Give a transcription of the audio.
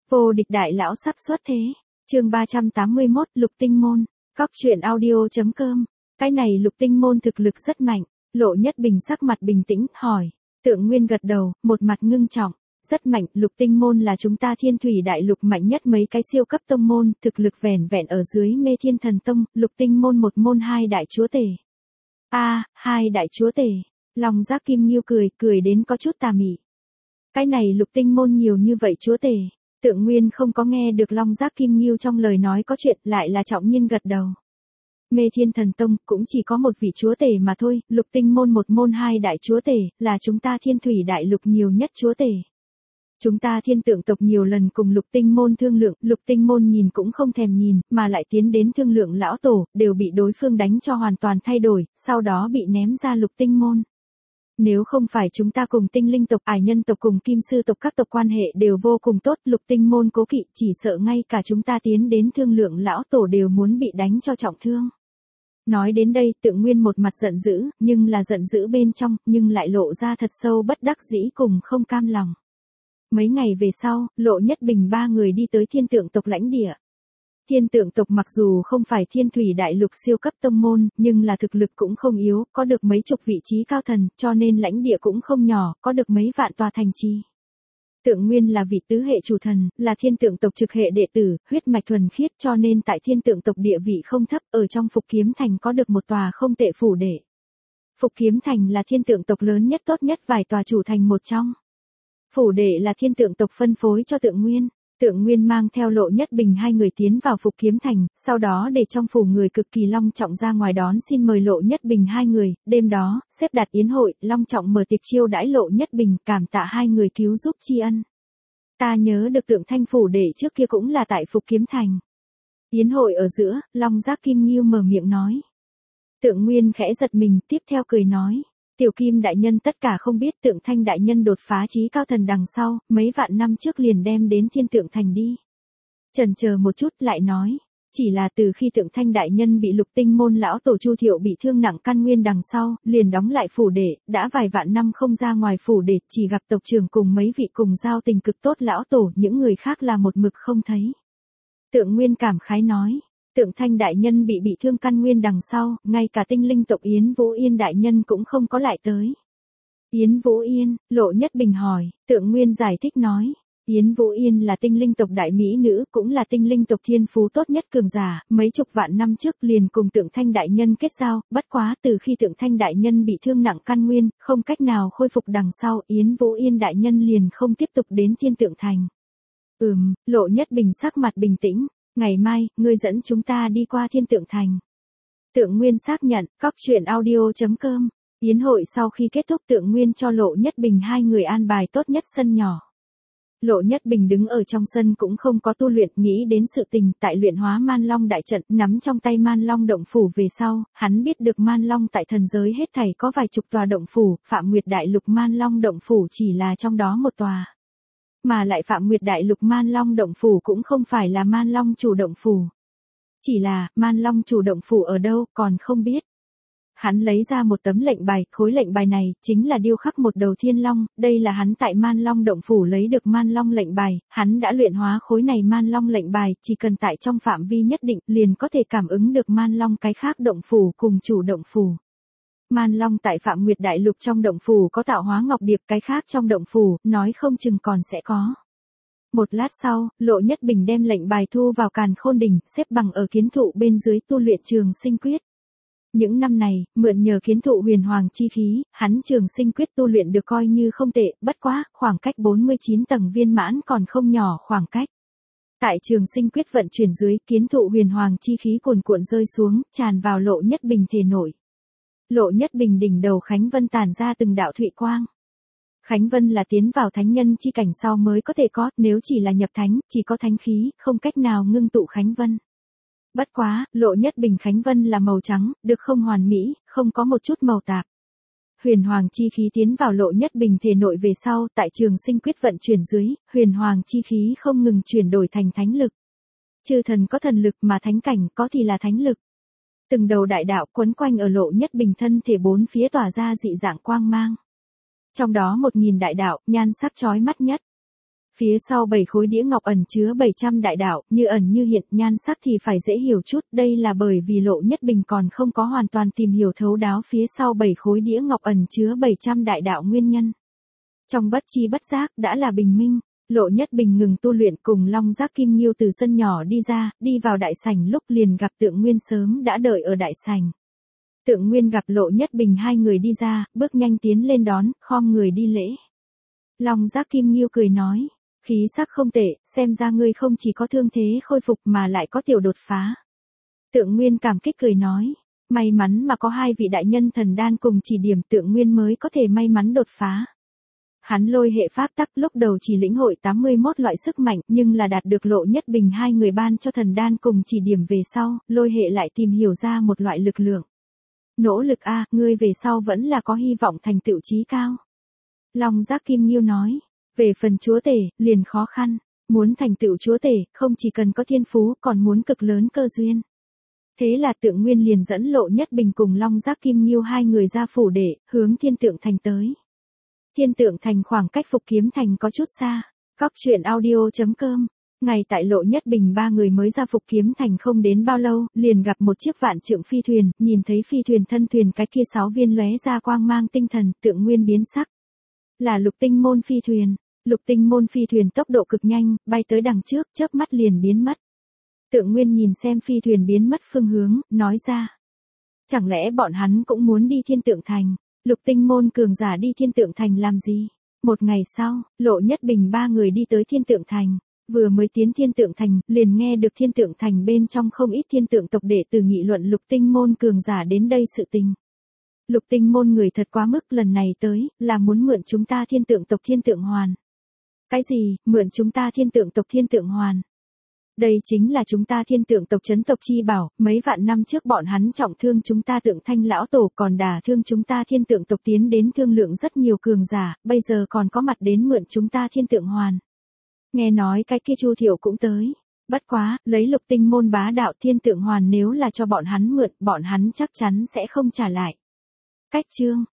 Vô địch đại lão sắp xuất thế. Chương 381, Lục Tinh Môn. Cóc truyện audio.com. Cái này Lục Tinh Môn thực lực rất mạnh. Lộ Nhất Bình sắc mặt bình tĩnh, hỏi. Tượng Nguyên gật đầu, một mặt ngưng trọng. Rất mạnh, Lục Tinh Môn là chúng ta Thiên Thủy Đại Lục mạnh nhất mấy cái siêu cấp tông môn, thực lực vẻn vẹn ở dưới Mê Thiên Thần Tông, Lục Tinh Môn một môn hai đại chúa tể. Hai đại chúa tể. Long Giác Kim Nghiêu cười đến có chút tà mị. Cái này Lục Tinh Môn nhiều như vậy chúa tể. Tượng Nguyên không có nghe được Long Giác Kim Nghiêu trong lời nói có chuyện, lại là trọng nhiên gật đầu. Mê Thiên Thần Tông cũng chỉ có một vị chúa tể mà thôi, Lục Tinh Môn một môn hai đại chúa tể, là chúng ta Thiên Thủy Đại Lục nhiều nhất chúa tể. Chúng ta Thiên Tượng tộc nhiều lần cùng Lục Tinh Môn thương lượng, Lục Tinh Môn nhìn cũng không thèm nhìn, mà lại tiến đến thương lượng lão tổ, đều bị đối phương đánh cho hoàn toàn thay đổi, sau đó bị ném ra Lục Tinh Môn. Nếu không phải chúng ta cùng Tinh Linh tộc, Ải Nhân tộc cùng Kim Sư tộc các tộc quan hệ đều vô cùng tốt, Lục Tinh Môn cố kỵ, chỉ sợ ngay cả chúng ta tiến đến thương lượng lão tổ đều muốn bị đánh cho trọng thương. Nói đến đây, Tượng Nguyên một mặt giận dữ, nhưng là giận dữ bên trong, nhưng lại lộ ra thật sâu bất đắc dĩ cùng không cam lòng. Mấy ngày về sau, Lộ Nhất Bình ba người đi tới Thiên Tượng tộc lãnh địa. Thiên Tượng tộc mặc dù không phải Thiên Thủy Đại Lục siêu cấp tông môn, nhưng là thực lực cũng không yếu, có được mấy chục vị trí cao thần, cho nên lãnh địa cũng không nhỏ, có được mấy vạn tòa thành trì. Tượng Nguyên là vị tứ hệ chủ thần, là Thiên Tượng tộc trực hệ đệ tử, huyết mạch thuần khiết, cho nên tại Thiên Tượng tộc địa vị không thấp, ở trong Phục Kiếm Thành có được một tòa không tệ phủ đệ. Phục Kiếm Thành là Thiên Tượng tộc lớn nhất tốt nhất vài tòa chủ thành một trong. Phủ đệ là Thiên Tượng tộc phân phối cho Tượng Nguyên. Tượng Nguyên mang theo Lộ Nhất Bình hai người tiến vào Phục Kiếm Thành, sau đó để trong phủ người cực kỳ long trọng ra ngoài đón xin mời Lộ Nhất Bình hai người, đêm đó, xếp đặt yến hội, long trọng mở tiệc chiêu đãi Lộ Nhất Bình, cảm tạ hai người cứu giúp tri ân. Ta nhớ được Tượng Thanh phủ đệ trước kia cũng là tại Phục Kiếm Thành. Yến hội ở giữa, Long Giác Kim Nghiêu mở miệng nói. Tượng Nguyên khẽ giật mình, tiếp theo cười nói. Tiểu Kim đại nhân tất cả không biết Tượng Thanh đại nhân đột phá chí cao thần đằng sau, mấy vạn năm trước liền đem đến Thiên Tượng Thành đi. Chần chờ một chút lại nói, chỉ là từ khi Tượng Thanh đại nhân bị Lục Tinh Môn lão tổ Chu Thiệu bị thương nặng căn nguyên đằng sau, liền đóng lại phủ đệ, đã vài vạn năm không ra ngoài phủ đệ, chỉ gặp tộc trưởng cùng mấy vị cùng giao tình cực tốt lão tổ, những người khác là một mực không thấy. Tượng Nguyên cảm khái nói. Tượng Thanh đại nhân bị thương căn nguyên đằng sau, ngay cả Tinh Linh tộc Yến Vũ Yên đại nhân cũng không có lại tới. Yến Vũ Yên, Lộ Nhất Bình hỏi, Tượng Nguyên giải thích nói, Yến Vũ Yên là Tinh Linh tộc đại mỹ nữ, cũng là Tinh Linh tộc thiên phú tốt nhất cường giả, mấy chục vạn năm trước liền cùng Tượng Thanh đại nhân kết giao, bất quá từ khi Tượng Thanh đại nhân bị thương nặng căn nguyên, không cách nào khôi phục đằng sau, Yến Vũ Yên đại nhân liền không tiếp tục đến Thiên Tượng Thành. Lộ Nhất Bình sắc mặt bình tĩnh. Ngày mai, ngươi dẫn chúng ta đi qua Thiên Tượng Thành. Tượng Nguyên xác nhận, cóc truyện audio.com. Yến hội sau khi kết thúc Tượng Nguyên cho Lộ Nhất Bình hai người an bài tốt nhất sân nhỏ. Lộ Nhất Bình đứng ở trong sân cũng không có tu luyện, nghĩ đến sự tình tại luyện hóa Man Long đại trận, nắm trong tay Man Long động phủ về sau, hắn biết được Man Long tại thần giới hết thảy có vài chục tòa động phủ, Phạm Nguyệt Đại Lục Man Long động phủ chỉ là trong đó một tòa. Mà lại Phạm Nguyệt Đại Lục Man Long động phủ cũng không phải là Man Long chủ động phủ. Chỉ là, Man Long chủ động phủ ở đâu, còn không biết. Hắn lấy ra một tấm lệnh bài, khối lệnh bài này, chính là điêu khắc một đầu thiên long, đây là hắn tại Man Long động phủ lấy được Man Long lệnh bài, hắn đã luyện hóa khối này Man Long lệnh bài, chỉ cần tại trong phạm vi nhất định, liền có thể cảm ứng được Man Long cái khác động phủ cùng chủ động phủ. Man Long tại Phạm Nguyệt Đại Lục trong động phủ có tạo hóa ngọc điệp, cái khác trong động phủ, nói không chừng còn sẽ có. Một lát sau, Lộ Nhất Bình đem lệnh bài thu vào Càn Khôn Đỉnh, xếp bằng ở kiến thụ bên dưới tu luyện Trường Sinh Quyết. Những năm này, mượn nhờ kiến thụ huyền hoàng chi khí, hắn Trường Sinh Quyết tu luyện được coi như không tệ, bất quá, khoảng cách 49 tầng viên mãn còn không nhỏ khoảng cách. Tại Trường Sinh Quyết vận chuyển dưới, kiến thụ huyền hoàng chi khí cuồn cuộn rơi xuống, tràn vào Lộ Nhất Bình thể nội. Lộ Nhất Bình đỉnh đầu Khánh Vân tản ra từng đạo thụy quang. Khánh Vân là tiến vào thánh nhân chi cảnh sau mới có thể có, nếu chỉ là nhập thánh, chỉ có thánh khí, không cách nào ngưng tụ Khánh Vân. Bất quá, Lộ Nhất Bình Khánh Vân là màu trắng, được không hoàn mỹ, không có một chút màu tạp. Huyền hoàng chi khí tiến vào Lộ Nhất Bình thể nội về sau, tại Trường Sinh Quyết vận chuyển dưới, huyền hoàng chi khí không ngừng chuyển đổi thành thánh lực. Chư thần có thần lực mà thánh cảnh có thì là thánh lực. Từng đầu đại đạo quấn quanh ở Lộ Nhất Bình thân thể bốn phía tỏa ra dị dạng quang mang. Trong đó 1000 đại đạo, nhan sắc chói mắt nhất. Phía sau 7 khối đĩa ngọc ẩn chứa 700 đại đạo, như ẩn như hiện, nhan sắc thì phải dễ hiểu chút, đây là bởi vì Lộ Nhất Bình còn không có hoàn toàn tìm hiểu thấu đáo phía sau 7 khối đĩa ngọc ẩn chứa 700 đại đạo nguyên nhân. Trong bất chi bất giác đã là bình minh, Lộ Nhất Bình ngừng tu luyện cùng Long Giác Kim Nghiêu từ sân nhỏ đi ra, đi vào đại sảnh lúc liền gặp Tượng Nguyên sớm đã đợi ở đại sảnh. Tượng Nguyên gặp Lộ Nhất Bình hai người đi ra, bước nhanh tiến lên đón, khom người đi lễ. Long Giác Kim Nghiêu cười nói, khí sắc không tệ, xem ra ngươi không chỉ có thương thế khôi phục mà lại có tiểu đột phá. Tượng Nguyên cảm kích cười nói, may mắn mà có hai vị đại nhân thần đan cùng chỉ điểm Tượng Nguyên mới có thể may mắn đột phá. Hắn lôi hệ pháp tắc lúc đầu chỉ lĩnh hội 81 loại sức mạnh nhưng là đạt được Lộ Nhất Bình hai người ban cho thần đan cùng chỉ điểm về sau, lôi hệ lại tìm hiểu ra một loại lực lượng. Nỗ lực a, ngươi về sau vẫn là có hy vọng thành tựu chí cao. Long Giác Kim Nghiêu nói, về phần chúa tể, liền khó khăn, muốn thành tựu chúa tể, không chỉ cần có thiên phú còn muốn cực lớn cơ duyên. Thế là Tượng Nguyên liền dẫn Lộ Nhất Bình cùng Long Giác Kim Nghiêu hai người ra phủ để, hướng Thiên Tượng Thành tới. Thiên Tượng Thành khoảng cách Phục Kiếm Thành có chút xa. Góc truyện audio.com. Ngày tại Lộ Nhất Bình ba người mới ra Phục Kiếm Thành không đến bao lâu, liền gặp một chiếc vạn trượng phi thuyền, nhìn thấy phi thuyền thân thuyền cái kia 6 viên lóe ra quang mang tinh thần, Tượng Nguyên biến sắc. Là Lục Tinh Môn phi thuyền. Lục Tinh Môn phi thuyền tốc độ cực nhanh, bay tới đằng trước, chớp mắt liền biến mất. Tượng Nguyên nhìn xem phi thuyền biến mất phương hướng, nói ra. Chẳng lẽ bọn hắn cũng muốn đi Thiên Tượng Thành? Lục Tinh Môn cường giả đi Thiên Tượng Thành làm gì? Một ngày sau, Lộ Nhất Bình ba người đi tới Thiên Tượng Thành. Vừa mới tiến Thiên Tượng Thành, liền nghe được Thiên Tượng Thành bên trong không ít Thiên Tượng tộc đệ tử nghị luận Lục Tinh Môn cường giả đến đây sự tình. Lục Tinh Môn người thật quá mức, lần này tới, là muốn mượn chúng ta Thiên Tượng tộc Thiên Tượng Hoàn. Cái gì, mượn chúng ta Thiên Tượng tộc Thiên Tượng Hoàn? Đây chính là chúng ta Thiên Tượng tộc trấn tộc chi bảo, mấy vạn năm trước bọn hắn trọng thương chúng ta Tượng Thanh lão tổ, còn đả thương chúng ta Thiên Tượng tộc tiến đến thương lượng rất nhiều cường giả, bây giờ còn có mặt đến mượn chúng ta Thiên Tượng Hoàn. Nghe nói cái kia Chu Thiệu cũng tới. Bất quá, lấy Lục Tinh Môn bá đạo Thiên Tượng Hoàn nếu là cho bọn hắn mượn, bọn hắn chắc chắn sẽ không trả lại. Cách chương